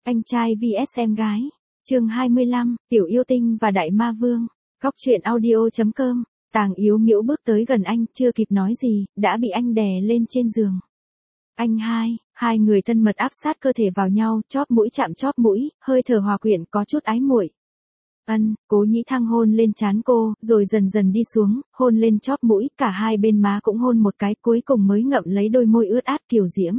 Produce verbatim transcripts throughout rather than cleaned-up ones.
Anh trai vs em gái. Chương hai mươi lăm, Tiểu Yêu Tinh và Đại Ma Vương. Góc truyện audio chấm com. Tàng Yếu Miễu bước tới gần anh, chưa kịp nói gì, đã bị anh đè lên trên giường. Anh hai, hai người thân mật áp sát cơ thể vào nhau, chóp mũi chạm chóp mũi, hơi thở hòa quyện có chút ái muội. Ân, Cố Nhĩ Thăng hôn lên trán cô, rồi dần dần đi xuống, hôn lên chóp mũi, cả hai bên má cũng hôn một cái, cuối cùng mới ngậm lấy đôi môi ướt át kiều diễm.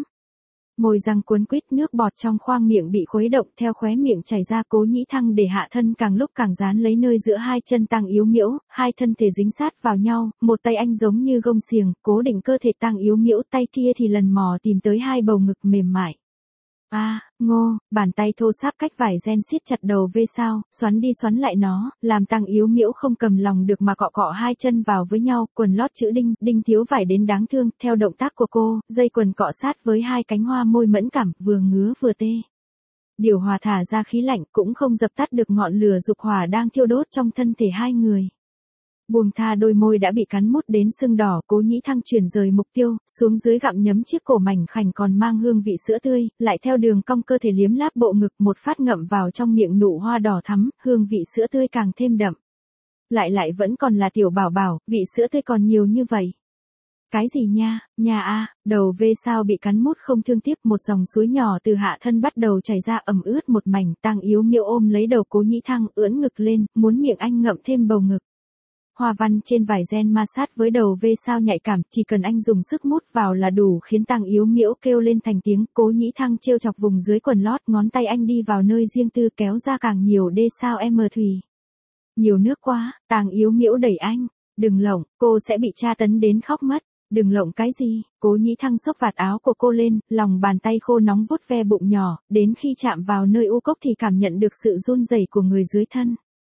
Môi răng cuốn quýt, nước bọt trong khoang miệng bị khuấy động theo khóe miệng chảy ra. Cố Nhĩ Thăng để hạ thân càng lúc càng dán lấy nơi giữa hai chân Tàng Yếu Miễu, hai thân thể dính sát vào nhau, một tay anh giống như gông xiềng, cố định cơ thể Tàng Yếu Miễu, tay kia thì lần mò tìm tới hai bầu ngực mềm mại. A, à, ngô, bàn tay thô sáp cách vải ren siết chặt đầu vê sao, xoắn đi xoắn lại nó, làm Tàng Yếu Miễu không cầm lòng được mà cọ cọ hai chân vào với nhau, quần lót chữ đinh, đinh thiếu vải đến đáng thương, theo động tác của cô, dây quần cọ sát với hai cánh hoa môi mẫn cảm, vừa ngứa vừa tê. Điều hòa thả ra khí lạnh cũng không dập tắt được ngọn lửa dục hỏa đang thiêu đốt trong thân thể hai người. Buông tha đôi môi đã bị cắn mút đến sưng đỏ, Cố Nhĩ Thăng chuyển rời mục tiêu, xuống dưới gặm nhấm chiếc cổ mảnh khảnh còn mang hương vị sữa tươi, lại theo đường cong cơ thể liếm láp bộ ngực, một phát ngậm vào trong miệng nụ hoa đỏ thắm, hương vị sữa tươi càng thêm đậm. Lại lại vẫn còn là tiểu bảo bảo, vị sữa tươi còn nhiều như vậy. Cái gì nha, nhà a, đầu vê sao bị cắn mút không thương tiếc, một dòng suối nhỏ từ hạ thân bắt đầu chảy ra ẩm ướt một mảnh. Tàng Yếu Miễu ôm lấy đầu Cố Nhĩ Thăng, ưỡn ngực lên, muốn miệng anh ngậm thêm bầu ngực. Hoa văn trên vải ren ma sát với đầu vê sao nhạy cảm, chỉ cần anh dùng sức mút vào là đủ khiến Tàng Yếu Miễu kêu lên thành tiếng. Cố Nhĩ Thăng trêu chọc vùng dưới quần lót, ngón tay anh đi vào nơi riêng tư kéo ra càng nhiều đê sao em thùy. Nhiều nước quá, Tàng Yếu Miễu đẩy anh. Đừng lộng, cô sẽ bị tra tấn đến khóc mất. Đừng lộng cái gì, Cố Nhĩ Thăng xốc vạt áo của cô lên, lòng bàn tay khô nóng vuốt ve bụng nhỏ, đến khi chạm vào nơi u cốc thì cảm nhận được sự run rẩy của người dưới thân.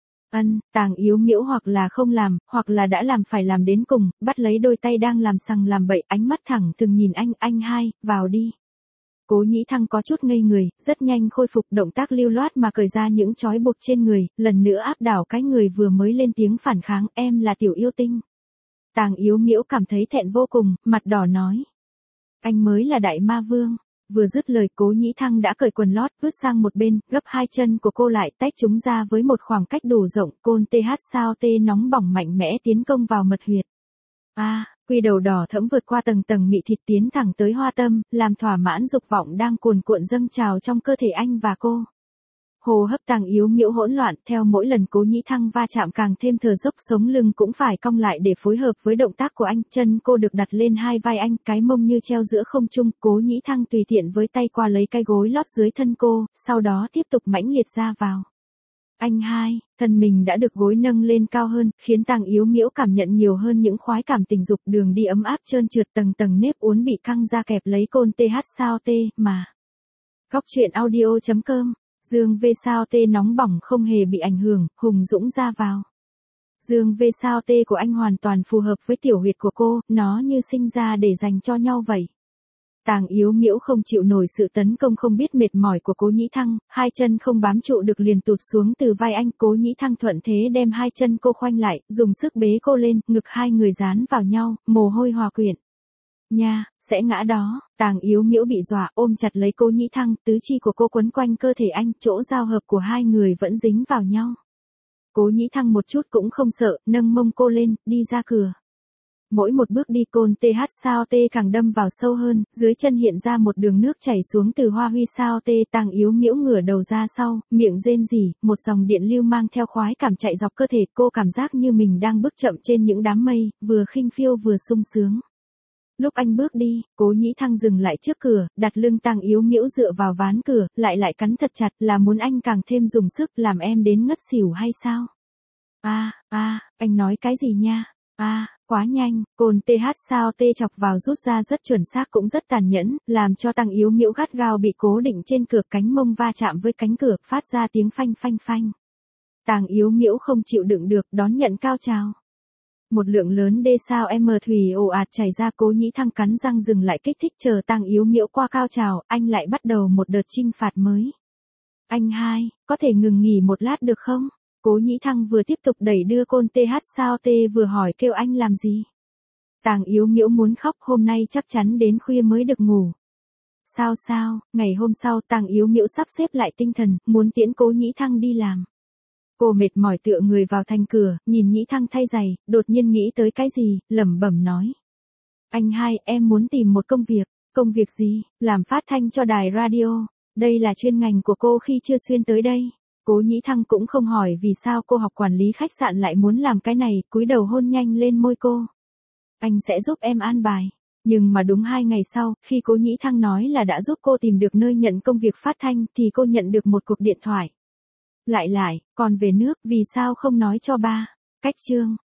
Ân, Tàng Yếu Miễu hoặc là không làm, hoặc là đã làm phải làm đến cùng, bắt lấy đôi tay đang làm sằng làm bậy, ánh mắt thẳng từng nhìn anh. Anh hai, vào đi. Cố Nhĩ Thăng có chút ngây người, rất nhanh khôi phục động tác lưu loát mà cởi ra những trói buộc trên người, lần nữa áp đảo cái người vừa mới lên tiếng phản kháng. Em là Tiểu Yêu Tinh. Tàng Yếu Miễu cảm thấy thẹn vô cùng, mặt đỏ nói. Anh mới là Đại Ma Vương. Vừa dứt lời, Cố Nhĩ Thăng đã cởi quần lót, vứt sang một bên, gấp hai chân của cô lại, tách chúng ra với một khoảng cách đủ rộng, côn tê hát sao tê nóng bỏng mạnh mẽ tiến công vào mật huyệt. A, à, quy đầu đỏ thẫm vượt qua tầng tầng mị thịt tiến thẳng tới hoa tâm, làm thỏa mãn dục vọng đang cuồn cuộn dâng trào trong cơ thể anh và cô. Hô hấp Tàng Yếu Miễu hỗn loạn, theo mỗi lần Cố Nhĩ Thăng va chạm càng thêm thở dốc, sống lưng cũng phải cong lại để phối hợp với động tác của anh, chân cô được đặt lên hai vai anh, cái mông như treo giữa không trung. Cố Nhĩ Thăng tùy tiện với tay qua lấy cái gối lót dưới thân cô, sau đó tiếp tục mãnh liệt ra vào. Anh hai, thân mình đã được gối nâng lên cao hơn, khiến Tàng Yếu Miễu cảm nhận nhiều hơn những khoái cảm tình dục, đường đi ấm áp trơn trượt, tầng tầng nếp uốn bị căng ra kẹp lấy côn tê hát sao tê mà. Góc truyện audio chấm com. Dương vê sao tê nóng bỏng không hề bị ảnh hưởng, hùng dũng ra vào. Dương vê sao tê của anh hoàn toàn phù hợp với tiểu huyệt của cô, nó như sinh ra để dành cho nhau vậy. Tàng Yếu Miễu không chịu nổi sự tấn công không biết mệt mỏi của Cố Nhĩ Thăng, hai chân không bám trụ được liền tụt xuống từ vai anh. Cố Nhĩ Thăng thuận thế đem hai chân cô khoanh lại, dùng sức bế cô lên, ngực hai người dán vào nhau, mồ hôi hòa quyện. Nha, sẽ ngã đó. Tàng Yếu Miễu bị dọa, ôm chặt lấy Cố Nhĩ Thăng, tứ chi của cô quấn quanh cơ thể anh, chỗ giao hợp của hai người vẫn dính vào nhau. Cố Nhĩ Thăng một chút cũng không sợ, nâng mông cô lên, đi ra cửa. Mỗi một bước đi côn tê hát sao tê càng đâm vào sâu hơn, dưới chân hiện ra một đường nước chảy xuống từ hoa huy sao tê. Tàng Yếu Miễu ngửa đầu ra sau, miệng rên rỉ, một dòng điện lưu mang theo khoái cảm chạy dọc cơ thể, cô cảm giác như mình đang bước chậm trên những đám mây, vừa khinh phiêu vừa sung sướng. Lúc anh bước đi, Cố Nhĩ Thăng dừng lại trước cửa, đặt lưng Tàng Yếu Miễu dựa vào ván cửa, lại lại cắn thật chặt, là muốn anh càng thêm dùng sức, làm em đến ngất xỉu hay sao? A, à, a, à, anh nói cái gì nha? A, à, quá nhanh, côn tê hát sao tê chọc vào rút ra rất chuẩn xác cũng rất tàn nhẫn, làm cho Tàng Yếu Miễu gắt gao bị cố định trên cửa, cánh mông va chạm với cánh cửa, phát ra tiếng phanh phanh phanh. Tàng Yếu Miễu không chịu đựng được, đón nhận cao trào. Một lượng lớn đê sao em thùy ồ ạt chảy ra. Cố Nhĩ Thăng cắn răng dừng lại kích thích, chờ Tàng Yếu Miễu qua cao trào, anh lại bắt đầu một đợt chinh phạt mới. Anh hai, có thể ngừng nghỉ một lát được không? Cố Nhĩ Thăng vừa tiếp tục đẩy đưa côn tê hát sao tê vừa hỏi kêu anh làm gì. Tàng Yếu Miễu muốn khóc, hôm nay chắc chắn đến khuya mới được ngủ. Sao sao, ngày hôm sau Tàng Yếu Miễu sắp xếp lại tinh thần, muốn tiễn Cố Nhĩ Thăng đi làm. Cô mệt mỏi tựa người vào thành cửa, nhìn Nhĩ Thăng thay giày, đột nhiên nghĩ tới cái gì, lẩm bẩm nói. Anh hai, em muốn tìm một công việc. Công việc gì? Làm phát thanh cho đài radio. Đây là chuyên ngành của cô khi chưa xuyên tới đây. Cố Nhĩ Thăng cũng không hỏi vì sao cô học quản lý khách sạn lại muốn làm cái này, cúi đầu hôn nhanh lên môi cô. Anh sẽ giúp em an bài. Nhưng mà đúng hai ngày sau, khi Cố Nhĩ Thăng nói là đã giúp cô tìm được nơi nhận công việc phát thanh thì cô nhận được một cuộc điện thoại. Lại lại, còn về nước, vì sao không nói cho ba? Cách chương.